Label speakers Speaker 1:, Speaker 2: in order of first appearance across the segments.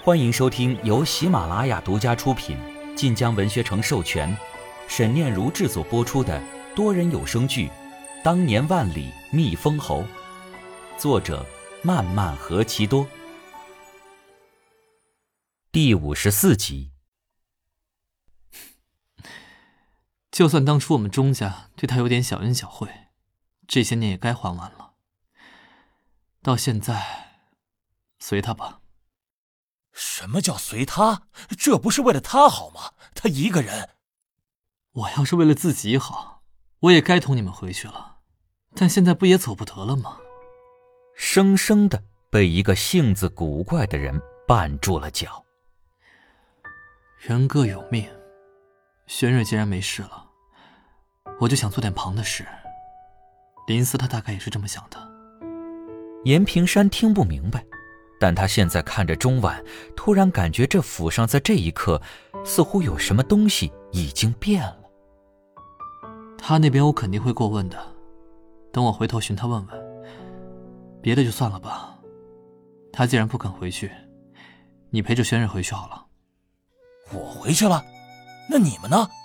Speaker 1: 欢迎收听由喜马拉雅独家出品、晋江文学城授权、沈念如制作播出的多人有声剧《当年万里觅封侯》，作者漫漫何其多，第54集。
Speaker 2: 就算当初我们钟家对他有点小恩小惠，这些年也该还完了。到现在，随他吧。
Speaker 3: 什么叫随他？这不是为了他好吗？他一个人。
Speaker 2: 我要是为了自己好，我也该同你们回去了。但现在不也走不得了吗？
Speaker 1: 生生的被一个性子古怪的人绊住了脚。
Speaker 2: 人各有命，轩瑞既然没事了，我就想做点旁的事。林思他大概也是这么想的。
Speaker 1: 严平山听不明白，但他现在看着钟婉，突然感觉这府上在这一刻似乎有什么东西已经变了。
Speaker 2: 他那边我肯定会过问的，等我回头寻他问问。别的就算了吧，他既然不肯回去，你陪着轩瑞回去好了。
Speaker 3: 我回去了？那你们呢？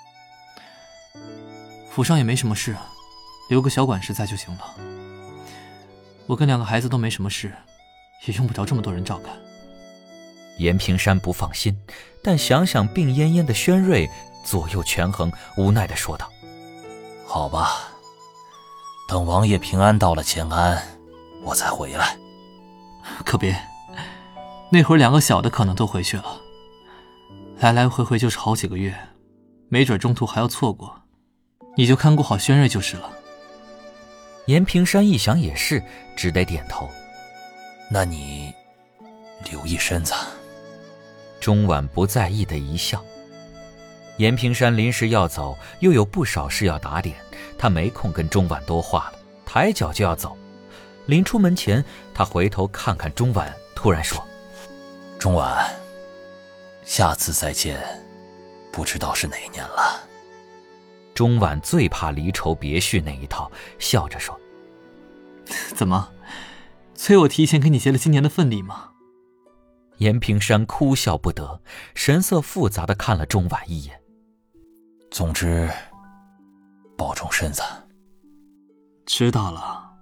Speaker 2: 府上也没什么事，留个小管事在就行了。我跟2个孩子都没什么事，也用不着这么多人照看。
Speaker 1: 严平山不放心，但想想病恹恹的轩瑞，左右权衡，无奈地说道：
Speaker 3: 好吧，等王爷平安到了乾安，我才回来。
Speaker 2: 可别，那会儿2个小的可能都回去了，来来回回就是好几个月，没准中途还要错过，你就看顾好轩瑞就是了。
Speaker 1: 严平山一想也是，只得点头。
Speaker 3: 那你留意身子。
Speaker 1: 钟婉不在意的一笑。严平山临时要走，又有不少事要打点，他没空跟钟婉多话了，抬脚就要走。临出门前，他回头看看钟婉，突然说：
Speaker 3: 钟婉，下次再见，不知道是哪年了。
Speaker 1: 钟婉最怕离愁别绪那一套，笑着说：
Speaker 2: 怎么，催我提前给你结了今年的份礼吗？
Speaker 1: 严平山哭笑不得，神色复杂地看了钟婉一眼。
Speaker 3: 总之，保重身子。
Speaker 2: 知道了。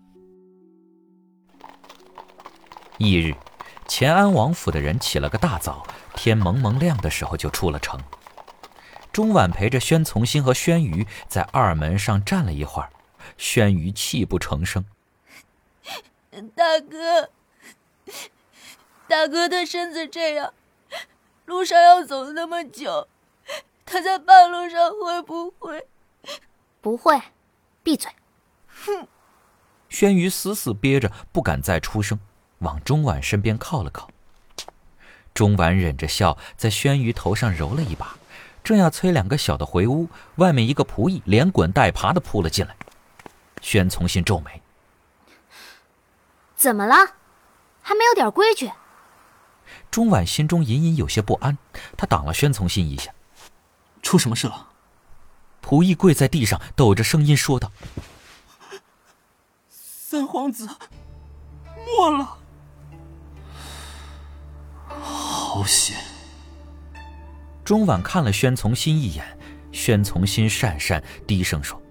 Speaker 1: 翌日，乾安王府的人起了个大早，天蒙蒙亮的时候就出了城。钟婉陪着宣从新和轩臾在二门上站了一会儿，轩臾泣不成声：
Speaker 4: 大哥的身子这样，路上要走那么久，他在半路上会不会？
Speaker 5: 不会，闭嘴。
Speaker 4: 哼！
Speaker 1: 轩臾死死憋着，不敢再出声，往钟婉身边靠了靠。钟婉忍着笑，在轩臾头上揉了一把，正要催2个小的回屋，外面一个仆役连滚带爬地扑了进来。宣从新皱眉：
Speaker 5: 怎么了？还没有点规矩？
Speaker 1: 钟婉心中隐隐有些不安，他挡了宣从新一下。
Speaker 2: 出什么事了？
Speaker 1: 仆役跪在地上，抖着声音说道：
Speaker 2: 三皇子没了。好险。
Speaker 1: 钟婉看了宣从新一眼，宣从新讪讪低声说：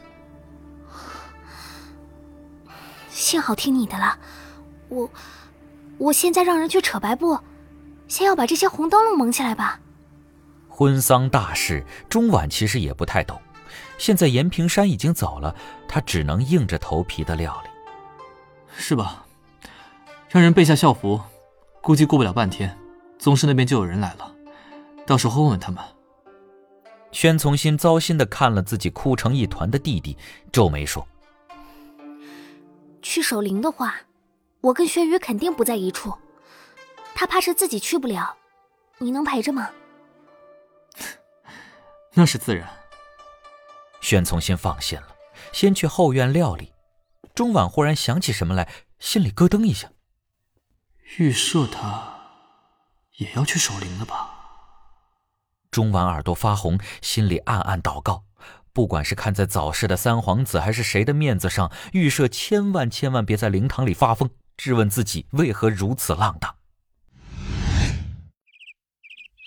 Speaker 5: 幸好听你的了，我现在让人去扯白布，先要把这些红灯笼蒙起来吧。
Speaker 1: 婚丧大事，钟婉其实也不太懂。现在严平山已经走了，他只能硬着头皮的料理。
Speaker 2: 是吧？让人备下校服，估计过不了半天，宗室那边就有人来了，到时候问问他们。
Speaker 1: 宣从新糟心地看了自己哭成一团的弟弟，皱眉说：
Speaker 5: 去守灵的话，我跟轩臾肯定不在一处，他怕是自己去不了，你能陪着吗？
Speaker 2: 那是自然。
Speaker 1: 宣从新放心了，先去后院料理。钟婉忽然想起什么来，心里咯噔一下。
Speaker 2: 预设他也要去守灵了吧？
Speaker 1: 钟婉耳朵发红，心里暗暗祷告，不管是看在早逝的三皇子还是谁的面子上，预设千万别在灵堂里发疯，质问自己为何如此浪荡。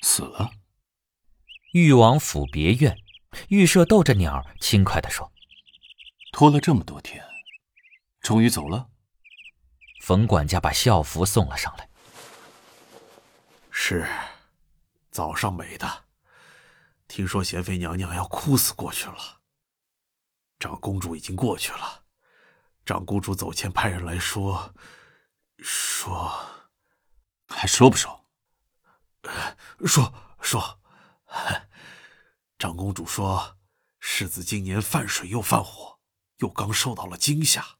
Speaker 3: 死了？
Speaker 1: 誉王府别院，御舍逗着鸟，轻快地说：“
Speaker 3: 拖了这么多天，终于走了？”
Speaker 1: 冯管家把校服送了上来。
Speaker 6: 是，早上没的。听说贤妃娘娘要哭死过去了。长公主已经过去了，长公主走前派人来说，
Speaker 3: 还说不说？
Speaker 6: 说，长公主说，世子今年犯水又犯火，又刚受到了惊吓。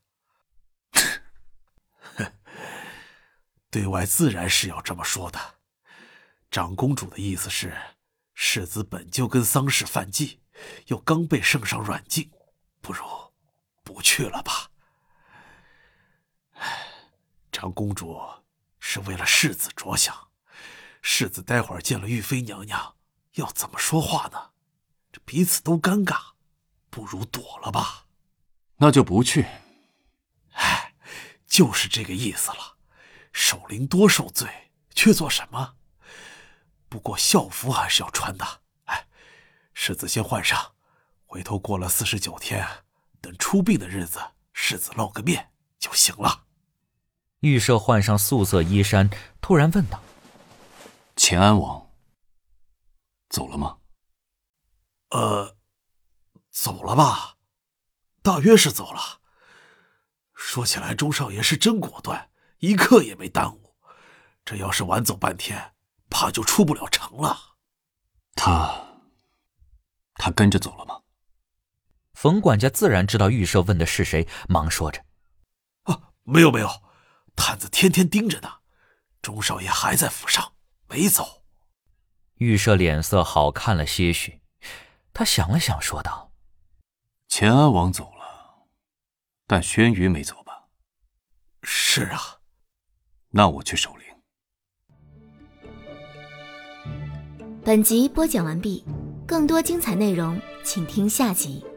Speaker 6: 对外自然是要这么说的。长公主的意思是，世子本就跟丧事犯忌，又刚被圣上软禁，不如不去了吧。长公主是为了世子着想，世子待会儿见了玉妃娘娘，要怎么说话呢？这彼此都尴尬，不如躲了吧。
Speaker 3: 那就不去。
Speaker 6: 就是这个意思了。守灵多受罪，却做什么？不过校服还是要穿的。世子先换上，回头过了49天，等出殡的日子，世子露个面就行了。
Speaker 1: 御舍换上素色衣衫，突然问道：“
Speaker 3: 乾安王走了吗？”
Speaker 6: 走了吧，大约是走了。说起来，钟少爷是真果断，一刻也没耽误。这要是晚走半天，怕就出不了城了。
Speaker 3: 他跟着走了吗？
Speaker 1: 冯管家自然知道御舍问的是谁，忙说着：“
Speaker 6: 没有，探子天天盯着呢。钟少爷还在府上，没走。”
Speaker 1: 御舍脸色好看了些许，他想了想，说道：“
Speaker 3: 乾安王走了，但轩辕没走吧？”“
Speaker 6: 是啊。”“
Speaker 3: 那我去守灵。”
Speaker 7: 本集播讲完毕，更多精彩内容请听下集。